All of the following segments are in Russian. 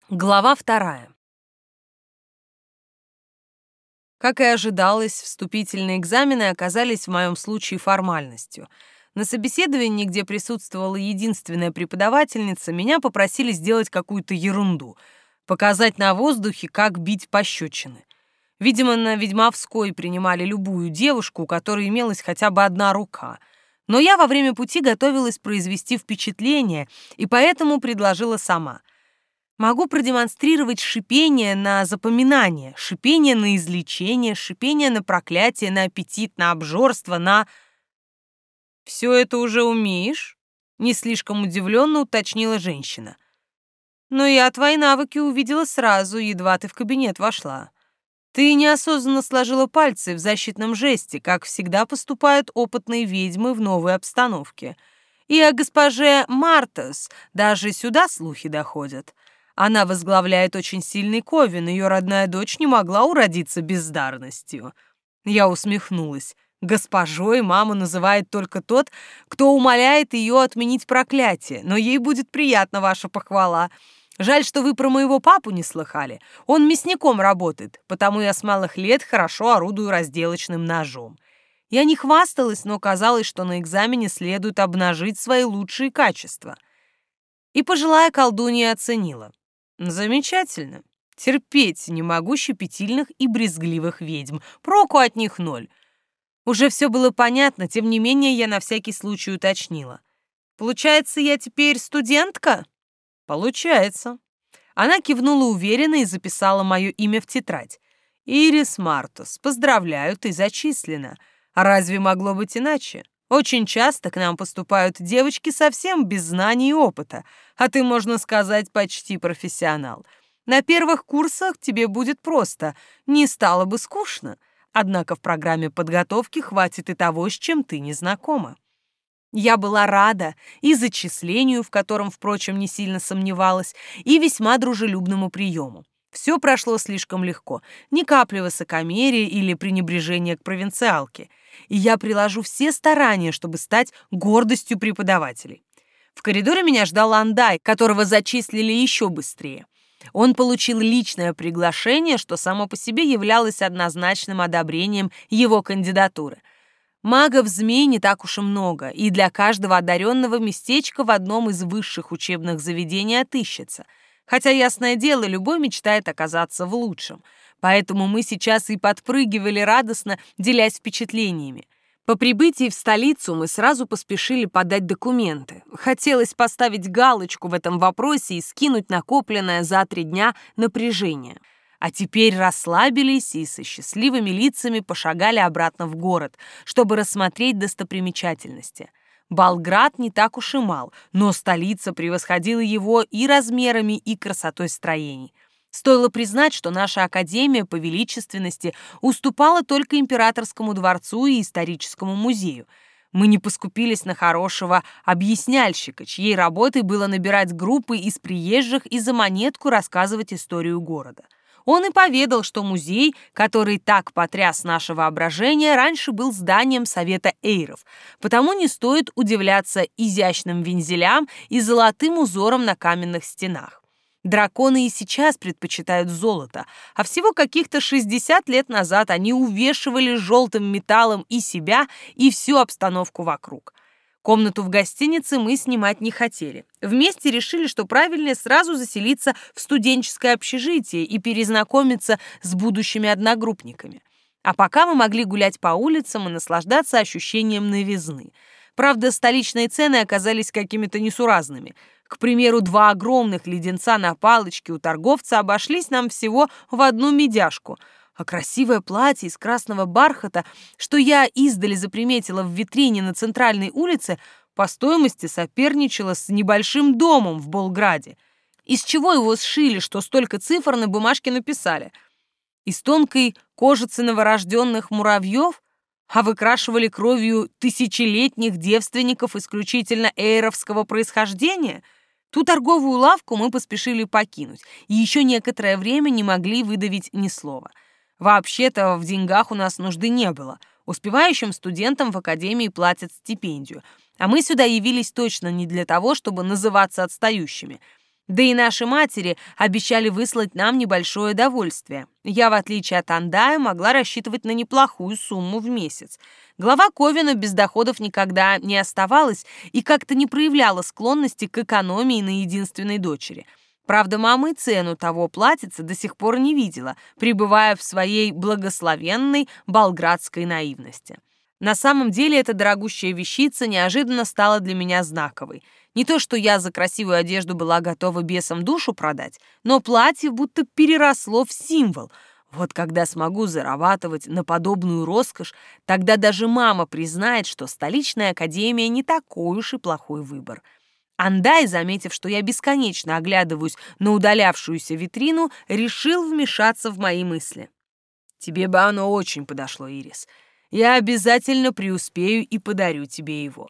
Глава 2. Как и ожидалось, вступительные экзамены оказались в моем случае формальностью. На собеседовании, где присутствовала единственная преподавательница, меня попросили сделать какую-то ерунду, показать на воздухе, как бить пощечины. Видимо, на Ведьмовской принимали любую девушку, у которой имелась хотя бы одна рука. Но я во время пути готовилась произвести впечатление, и поэтому предложила сама. Могу продемонстрировать шипение на запоминание, шипение на излечение, шипение на проклятие, на аппетит, на обжорство, на... «Все это уже умеешь?» — не слишком удивленно уточнила женщина. «Но я твои навыки увидела сразу, едва ты в кабинет вошла. Ты неосознанно сложила пальцы в защитном жесте, как всегда поступают опытные ведьмы в новой обстановке. И о госпоже Мартас даже сюда слухи доходят. Она возглавляет очень сильный ковен, ее родная дочь не могла уродиться бездарностью». Я усмехнулась. Госпожой мама называет только тот, кто умоляет ее отменить проклятие, но ей будет приятна ваша похвала. Жаль, что вы про моего папу не слыхали. Он мясником работает, потому я с малых лет хорошо орудую разделочным ножом. Я не хвасталась, но казалось, что на экзамене следует обнажить свои лучшие качества. И пожилая колдунья оценила. Замечательно. Терпеть не могу щепетильных и брезгливых ведьм. Проку от них ноль. Уже все было понятно, тем не менее я на всякий случай уточнила. Получается, я теперь студентка? Получается. Она кивнула уверенно и записала мое имя в тетрадь. Ирис Мартас, поздравляю, ты зачислена. А разве могло быть иначе? Очень часто к нам поступают девочки совсем без знаний и опыта, а ты, можно сказать, почти профессионал. На первых курсах тебе будет просто, не стало бы скучно. Однако в программе подготовки хватит и того, с чем ты не знакома. Я была рада и зачислению, в котором, впрочем, не сильно сомневалась, и весьма дружелюбному приему. Все прошло слишком легко, ни капли высокомерия или пренебрежения к провинциалке. И я приложу все старания, чтобы стать гордостью преподавателей. В коридоре меня ждал Андай, которого зачислили еще быстрее. Он получил личное приглашение, что само по себе являлось однозначным одобрением его кандидатуры. Магов-змей не так уж и много, и для каждого одаренного местечко в одном из высших учебных заведений отыщется. Хотя, ясное дело, любой мечтает оказаться в лучшем. Поэтому мы сейчас и подпрыгивали радостно, делясь впечатлениями. По прибытии в столицу мы сразу поспешили подать документы. Хотелось поставить галочку в этом вопросе и скинуть накопленное за 3 дня напряжение. А теперь расслабились и со счастливыми лицами пошагали обратно в город, чтобы рассмотреть достопримечательности. Болград не так уж и мал, но столица превосходила его и размерами, и красотой строений. Стоило признать, что наша академия по величественности уступала только императорскому дворцу и историческому музею. Мы не поскупились на хорошего объясняльщика, чьей работой было набирать группы из приезжих и за монетку рассказывать историю города. Он и поведал, что музей, который так потряс наше воображение, раньше был зданием Совета Эйров, потому не стоит удивляться изящным вензелям и золотым узорам на каменных стенах. Драконы и сейчас предпочитают золото, а всего каких-то 60 лет назад они увешивали желтым металлом и себя, и всю обстановку вокруг. Комнату в гостинице мы снимать не хотели. Вместе решили, что правильнее сразу заселиться в студенческое общежитие и перезнакомиться с будущими одногруппниками. А пока мы могли гулять по улицам и наслаждаться ощущением новизны. Правда, столичные цены оказались какими-то несуразными. К примеру, 2 огромных леденца на палочке у торговца обошлись нам всего в 1 медяшку, а красивое платье из красного бархата, что я издали заприметила в витрине на центральной улице, по стоимости соперничало с небольшим домом в Болграде. Из чего его сшили, что столько цифр на бумажке написали? Из тонкой кожицы новорожденных муравьев? А выкрашивали кровью тысячелетних девственников исключительно эйровского происхождения? Ту торговую лавку мы поспешили покинуть, и еще некоторое время не могли выдавить ни слова. Вообще-то в деньгах у нас нужды не было. Успевающим студентам в академии платят стипендию, а мы сюда явились точно не для того, чтобы называться отстающими. Да и наши матери обещали выслать нам небольшое довольствие. Я, в отличие от Андая, могла рассчитывать на неплохую сумму в месяц. Глава Ковина без доходов никогда не оставалась и как-то не проявляла склонности к экономии на единственной дочери. Правда, мама и цену того платьица до сих пор не видела, пребывая в своей благословенной болградской наивности. На самом деле эта дорогущая вещица неожиданно стала для меня знаковой. Не то, что я за красивую одежду была готова бесам душу продать, но платье будто переросло в символ. Вот когда смогу зарабатывать на подобную роскошь, тогда даже мама признает, что столичная академия не такой уж и плохой выбор. Андай, заметив, что я бесконечно оглядываюсь на удалявшуюся витрину, решил вмешаться в мои мысли. «Тебе бы оно очень подошло, Ирис. Я обязательно преуспею и подарю тебе его».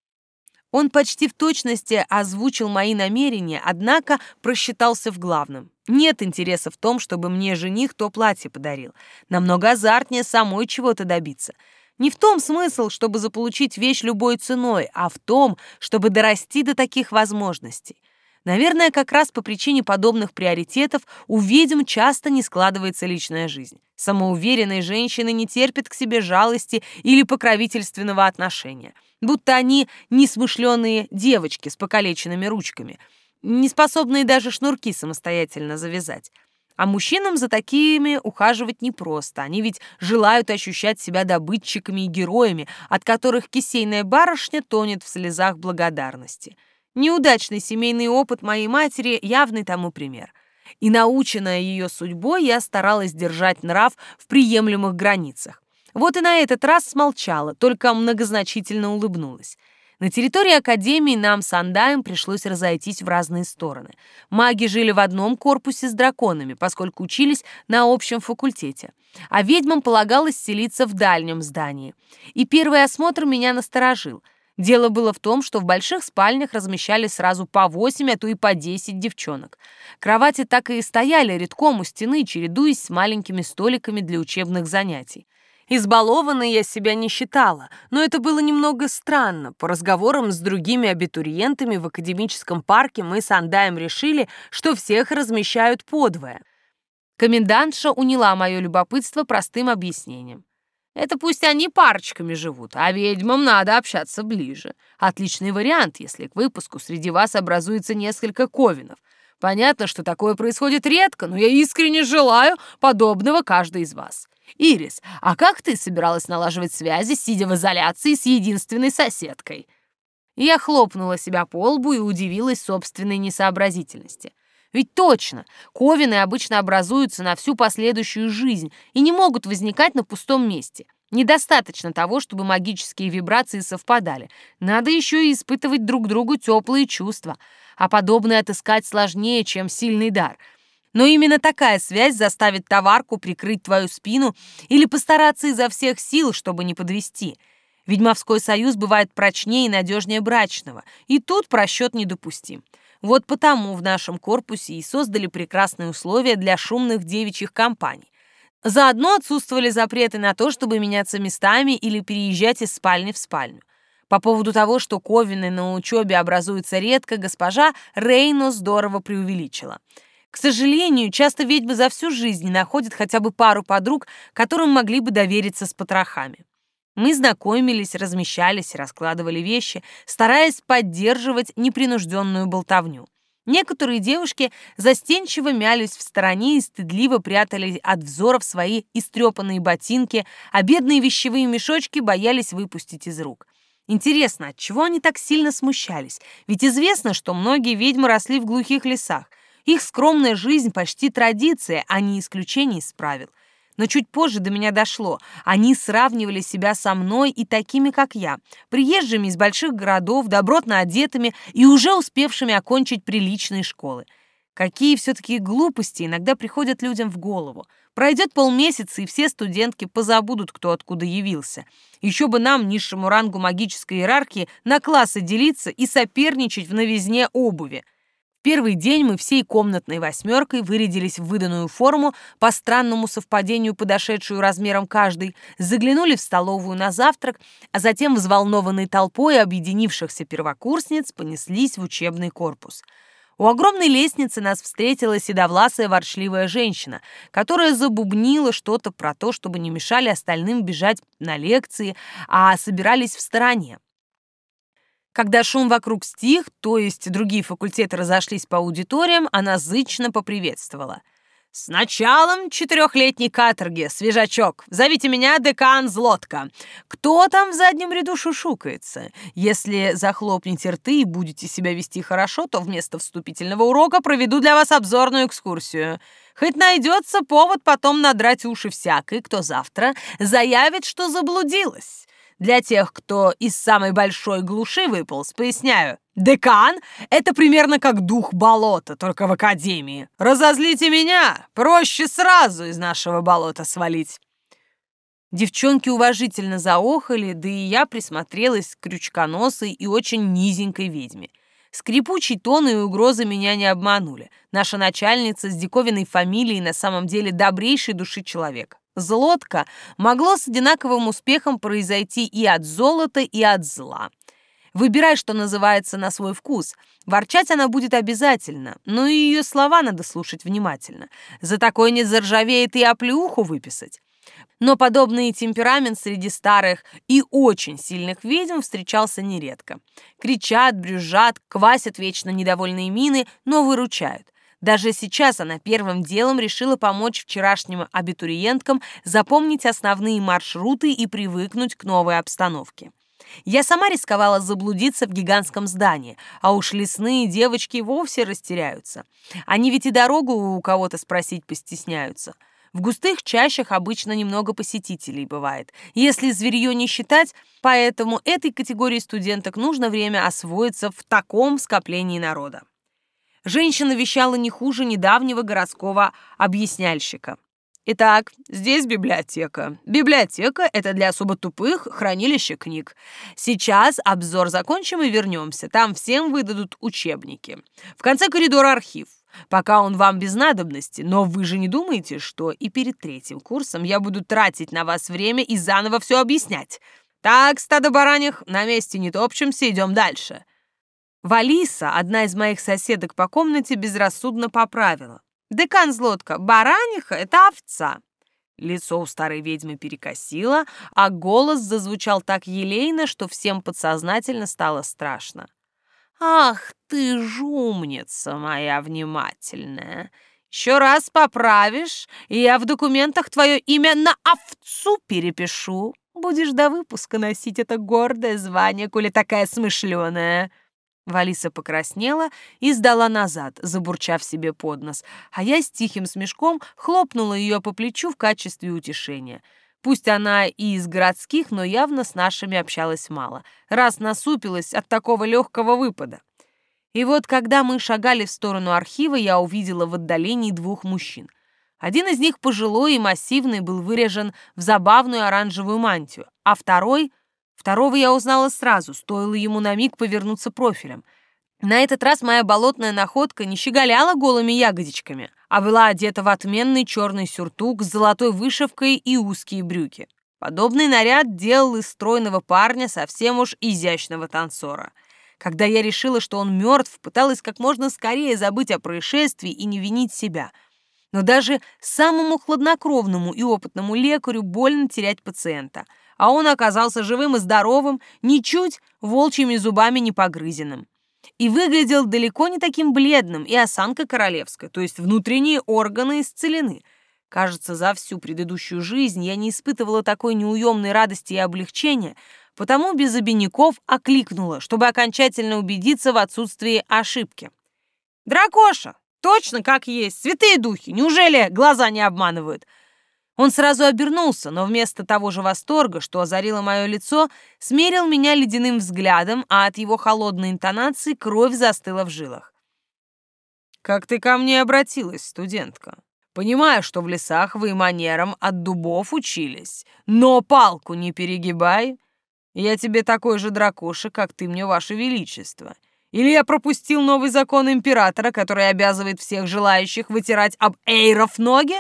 Он почти в точности озвучил мои намерения, однако просчитался в главном. Нет интереса в том, чтобы мне жених то платье подарил. Намного азартнее самой чего-то добиться. Не в том смысл, чтобы заполучить вещь любой ценой, а в том, чтобы дорасти до таких возможностей. Наверное, как раз по причине подобных приоритетов у ведьм часто не складывается личная жизнь. Самоуверенные женщины не терпят к себе жалости или покровительственного отношения. Будто они несмышленые девочки с покалеченными ручками, не способные даже шнурки самостоятельно завязать. А мужчинам за такими ухаживать непросто. Они ведь желают ощущать себя добытчиками и героями, от которых кисейная барышня тонет в слезах благодарности. Неудачный семейный опыт моей матери явный тому пример. И, наученная ее судьбой, я старалась держать нрав в приемлемых границах. Вот и на этот раз смолчала, только многозначительно улыбнулась. На территории академии нам с Андаем пришлось разойтись в разные стороны. Маги жили в одном корпусе с драконами, поскольку учились на общем факультете. А ведьмам полагалось селиться в дальнем здании. И первый осмотр меня насторожил. Дело было в том, что в больших спальнях размещались сразу по 8, а то и по 10 девчонок. Кровати так и стояли редком у стены, чередуясь с маленькими столиками для учебных занятий. Избалованной я себя не считала, но это было немного странно. По разговорам с другими абитуриентами в академическом парке мы с Андаем решили, что всех размещают подвое. Комендантша уняла мое любопытство простым объяснением. Это пусть они парочками живут, а ведьмам надо общаться ближе. Отличный вариант, если к выпуску среди вас образуется несколько ковинов. Понятно, что такое происходит редко, но я искренне желаю подобного каждой из вас. Ирис, а как ты собиралась налаживать связи, сидя в изоляции с единственной соседкой? Я хлопнула себя по лбу и удивилась собственной несообразительности. Ведь точно, ковины обычно образуются на всю последующую жизнь и не могут возникать на пустом месте. Недостаточно того, чтобы магические вибрации совпадали. Надо еще и испытывать друг другу теплые чувства. А подобное отыскать сложнее, чем сильный дар. Но именно такая связь заставит товарку прикрыть твою спину или постараться изо всех сил, чтобы не подвести. Ведьмовской союз бывает прочнее и надежнее брачного, и тут просчет недопустим. Вот потому в нашем корпусе и создали прекрасные условия для шумных девичьих компаний. Заодно отсутствовали запреты на то, чтобы меняться местами или переезжать из спальни в спальню. По поводу того, что ковины на учебе образуются редко, госпожа Рейно здорово преувеличила. К сожалению, часто ведьмы за всю жизнь не находят хотя бы пару подруг, которым могли бы довериться с потрохами. Мы знакомились, размещались, раскладывали вещи, стараясь поддерживать непринужденную болтовню. Некоторые девушки застенчиво мялись в стороне и стыдливо прятали от взоров свои истрепанные ботинки, а бедные вещевые мешочки боялись выпустить из рук. Интересно, отчего они так сильно смущались? Ведь известно, что многие ведьмы росли в глухих лесах. Их скромная жизнь почти традиция, а не исключение из правил. Но чуть позже до меня дошло. Они сравнивали себя со мной и такими, как я, приезжими из больших городов, добротно одетыми и уже успевшими окончить приличные школы. Какие все-таки глупости иногда приходят людям в голову. Пройдет полмесяца, и все студентки позабудут, кто откуда явился. Еще бы нам, низшему рангу магической иерархии, на классы делиться и соперничать в новизне обуви. Первый день мы всей комнатной восьмеркой вырядились в выданную форму, по странному совпадению подошедшую размером каждой, заглянули в столовую на завтрак, а затем взволнованной толпой объединившихся первокурсниц понеслись в учебный корпус. У огромной лестницы нас встретила седовласая ворчливая женщина, которая забубнила что-то про то, чтобы не мешали остальным бежать на лекции, а собирались в стороне. Когда шум вокруг стих, то есть другие факультеты разошлись по аудиториям, она зычно поприветствовала. «С началом 4-летней каторги, свежачок! Зовите меня декан Злотко. Кто там в заднем ряду шушукается? Если захлопнете рты и будете себя вести хорошо, то вместо вступительного урока проведу для вас обзорную экскурсию. Хоть найдется повод потом надрать уши всякой, кто завтра заявит, что заблудилась. Для тех, кто из самой большой глуши выполз, поясняю. Декан — это примерно как дух болота, только в академии. Разозлите меня, проще сразу из нашего болота свалить». Девчонки уважительно заохали, да и я присмотрелась к крючконосой и очень низенькой ведьме. Скрипучий тон и угрозы меня не обманули. Наша начальница с диковинной фамилией на самом деле добрейшей души человек. Злотко могло с одинаковым успехом произойти и от золота, и от зла. Выбирай, что называется, на свой вкус. Ворчать она будет обязательно, но и ее слова надо слушать внимательно. За такое не заржавеет и оплеуху выписать. Но подобный темперамент среди старых и очень сильных ведьм встречался нередко. Кричат, брюзжат, квасят вечно недовольные мины, но выручают. Даже сейчас она первым делом решила помочь вчерашним абитуриенткам запомнить основные маршруты и привыкнуть к новой обстановке. Я сама рисковала заблудиться в гигантском здании, а уж лесные девочки вовсе растеряются. Они ведь и дорогу у кого-то спросить постесняются. В густых чащах обычно немного посетителей бывает, если зверье не считать, поэтому этой категории студенток нужно время освоиться в таком скоплении народа. Женщина вещала не хуже недавнего городского объясняльщика. Итак, здесь библиотека. Библиотека — это для особо тупых хранилище книг. Сейчас обзор закончим и вернемся. Там всем выдадут учебники. В конце коридора архив. Пока он вам без надобности, но вы же не думаете, что и перед 3-м курсом я буду тратить на вас время и заново все объяснять? Так, стадо бараньих, на месте не топчемся, идем дальше. Валиса, одна из моих соседок по комнате, безрассудно поправила. «Декан Злотко, бараниха — это овца». Лицо у старой ведьмы перекосило, а голос зазвучал так елейно, что всем подсознательно стало страшно. «Ах ты ж умница моя внимательная! Еще раз поправишь, и я в документах твое имя на овцу перепишу. Будешь до выпуска носить это гордое звание, коли такая смышленая». Валиса покраснела и сдала назад, забурчав себе под нос, а я с тихим смешком хлопнула ее по плечу в качестве утешения. Пусть она и из городских, но явно с нашими общалась мало, раз насупилась от такого легкого выпада. И вот, когда мы шагали в сторону архива, я увидела в отдалении 2 мужчин. Один из них, пожилой и массивный, был выряжен в забавную оранжевую мантию, а Второго я узнала сразу, стоило ему на миг повернуться профилем. На этот раз моя болотная находка не щеголяла голыми ягодичками, а была одета в отменный черный сюртук с золотой вышивкой и узкие брюки. Подобный наряд делал из стройного парня совсем уж изящного танцора. Когда я решила, что он мертв, пыталась как можно скорее забыть о происшествии и не винить себя. Но даже самому хладнокровному и опытному лекарю больно терять пациента, а он оказался живым и здоровым, ничуть волчьими зубами не погрызенным. И выглядел далеко не таким бледным, и осанка королевская, то есть внутренние органы исцелены. Кажется, за всю предыдущую жизнь я не испытывала такой неуемной радости и облегчения, потому без обиняков окликнула, чтобы окончательно убедиться в отсутствии ошибки. «Дракоша! Точно как есть! Святые духи! Неужели глаза не обманывают?» Он сразу обернулся, но вместо того же восторга, что озарило мое лицо, смерил меня ледяным взглядом, а от его холодной интонации кровь застыла в жилах. «Как ты ко мне обратилась, студентка? Понимаю, что в лесах вы манерам от дубов учились, но палку не перегибай. Я тебе такой же дракоша, как ты мне, ваше величество. Или я пропустил новый закон императора, который обязывает всех желающих вытирать об эйров ноги?»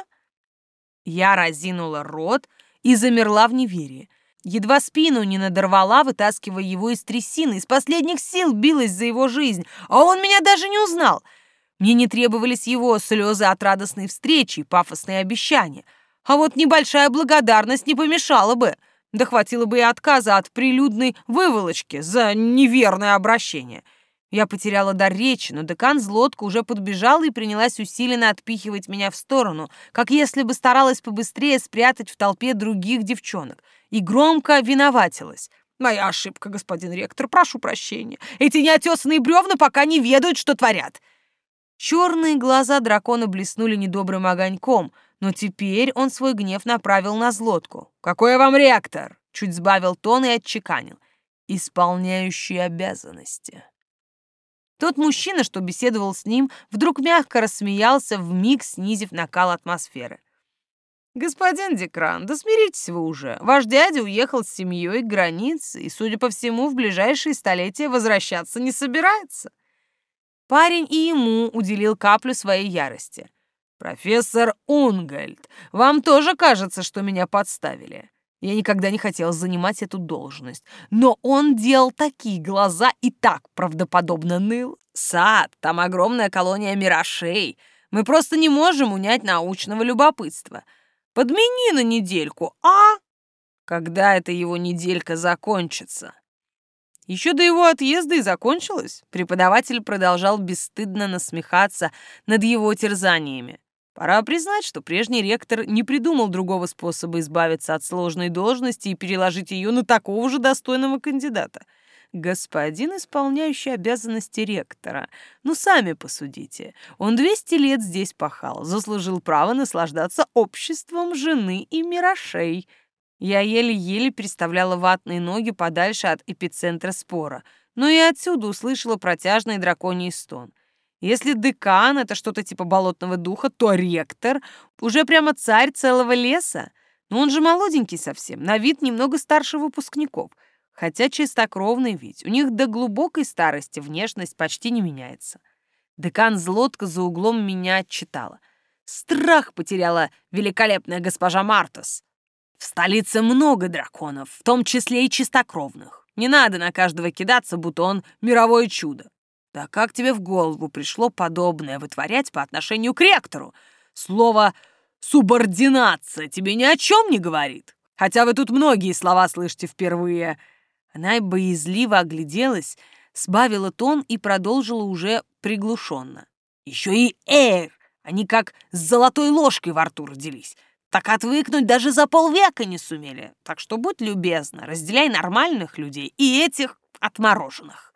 Я разинула рот и замерла в неверии. Едва спину не надорвала, вытаскивая его из трясины, из последних сил билась за его жизнь, а он меня даже не узнал. Мне не требовались его слезы от радостной встречи и пафосные обещания. А вот небольшая благодарность не помешала бы. Да хватило бы и отказа от прилюдной выволочки за неверное обращение. Я потеряла дар речи, но декан Злотко уже подбежала и принялась усиленно отпихивать меня в сторону, как если бы старалась побыстрее спрятать в толпе других девчонок, и громко виноватилась. «Моя ошибка, господин ректор, прошу прощения. Эти неотесанные бревна пока не ведают, что творят». Черные глаза дракона блеснули недобрым огоньком, но теперь он свой гнев направил на Злотку. «Какой я вам ректор?» — чуть сбавил тон и отчеканил. «Исполняющий обязанности». Тот мужчина, что беседовал с ним, вдруг мягко рассмеялся, вмиг снизив накал атмосферы. «Господин Декран, да смиритесь вы уже. Ваш дядя уехал с семьей к границе и, судя по всему, в ближайшие столетия возвращаться не собирается». Парень и ему уделил каплю своей ярости. «Профессор Унгольд, вам тоже кажется, что меня подставили? Я никогда не хотел занимать эту должность, но он делал такие глаза и так правдоподобно ныл. Сад, там огромная колония мирашей. Мы просто не можем унять научного любопытства. Подмени на недельку, а? Когда эта его неделька закончится?» Еще до его отъезда и закончилось. Преподаватель продолжал бесстыдно насмехаться над его терзаниями. Пора признать, что прежний ректор не придумал другого способа избавиться от сложной должности и переложить ее на такого же достойного кандидата. Господин, исполняющий обязанности ректора. Ну, сами посудите. Он 200 лет здесь пахал, заслужил право наслаждаться обществом жены и мирашей. Я еле-еле переставляла ватные ноги подальше от эпицентра спора, но и отсюда услышала протяжный драконий стон. Если декан — это что-то типа болотного духа, то ректор уже прямо царь целого леса. Но он же молоденький совсем, на вид немного старше выпускников. Хотя чистокровный ведь, у них до глубокой старости внешность почти не меняется. Декан Злотко за углом меня отчитала. Страх потеряла великолепная госпожа Мартас. В столице много драконов, в том числе и чистокровных. Не надо на каждого кидаться, будто он мировое чудо. Да как тебе в голову пришло подобное вытворять по отношению к ректору? Слово «субординация» тебе ни о чем не говорит. Хотя вы тут многие слова слышите впервые. Она боязливо огляделась, сбавила тон и продолжила уже приглушенно. Еще и «эр», они как с золотой ложкой во рту родились. Так отвыкнуть даже за полвека не сумели. Так что будь любезна, разделяй нормальных людей и этих отмороженных.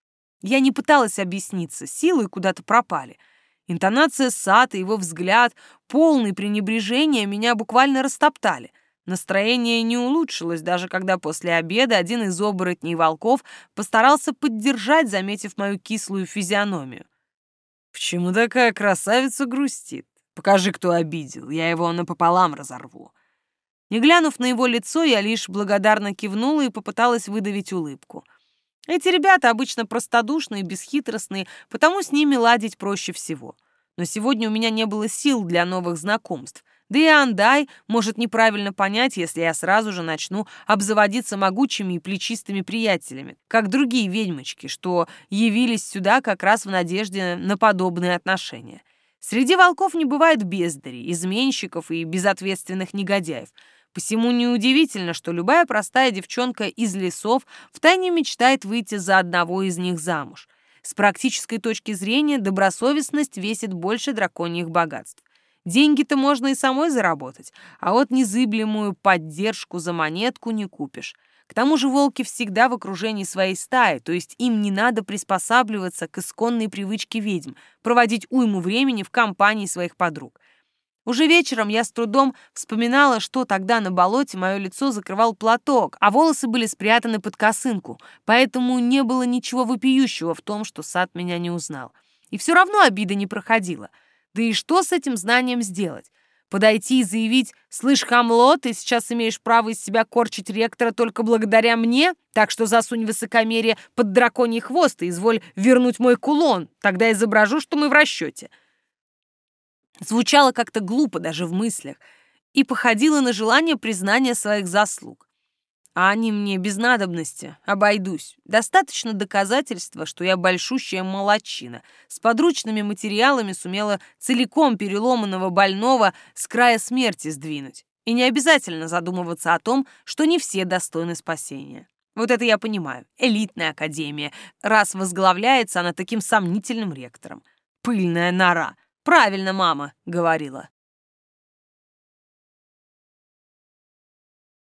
Я не пыталась объясниться, силы куда-то пропали. Интонация Сата и его взгляд, полный пренебрежения, меня буквально растоптали. Настроение не улучшилось, даже когда после обеда один из оборотней волков постарался поддержать, заметив мою кислую физиономию. «Почему такая красавица грустит? Покажи, кто обидел, я его напополам разорву». Не глянув на его лицо, я лишь благодарно кивнула и попыталась выдавить улыбку. Эти ребята обычно простодушные, бесхитростные, потому с ними ладить проще всего. Но сегодня у меня не было сил для новых знакомств. Да и Андай может неправильно понять, если я сразу же начну обзаводиться могучими и плечистыми приятелями, как другие ведьмочки, что явились сюда как раз в надежде на подобные отношения. Среди волков не бывает бездарей, изменщиков и безответственных негодяев. Посему неудивительно, что любая простая девчонка из лесов втайне мечтает выйти за одного из них замуж. С практической точки зрения добросовестность весит больше драконьих богатств. Деньги-то можно и самой заработать, а вот незыблемую поддержку за монетку не купишь. К тому же волки всегда в окружении своей стаи, то есть им не надо приспосабливаться к исконной привычке ведьм, проводить уйму времени в компании своих подруг. Уже вечером я с трудом вспоминала, что тогда на болоте мое лицо закрывал платок, а волосы были спрятаны под косынку, поэтому не было ничего вопиющего в том, что Сад меня не узнал. И все равно обида не проходила. Да и что с этим знанием сделать? Подойти и заявить: «Слышь, хамло, ты сейчас имеешь право из себя корчить ректора только благодаря мне, так что засунь высокомерие под драконий хвост и изволь вернуть мой кулон, тогда изображу, что мы в расчете». Звучало как-то глупо даже в мыслях и походило на желание признания своих заслуг. А они мне без надобности, обойдусь. Достаточно доказательства, что я большущая молодчина. С подручными материалами сумела целиком переломанного больного с края смерти сдвинуть. И не обязательно задумываться о том, что не все достойны спасения. Вот это я понимаю. Элитная академия, раз возглавляется она таким сомнительным ректором. Пыльная нора. Правильно мама говорила.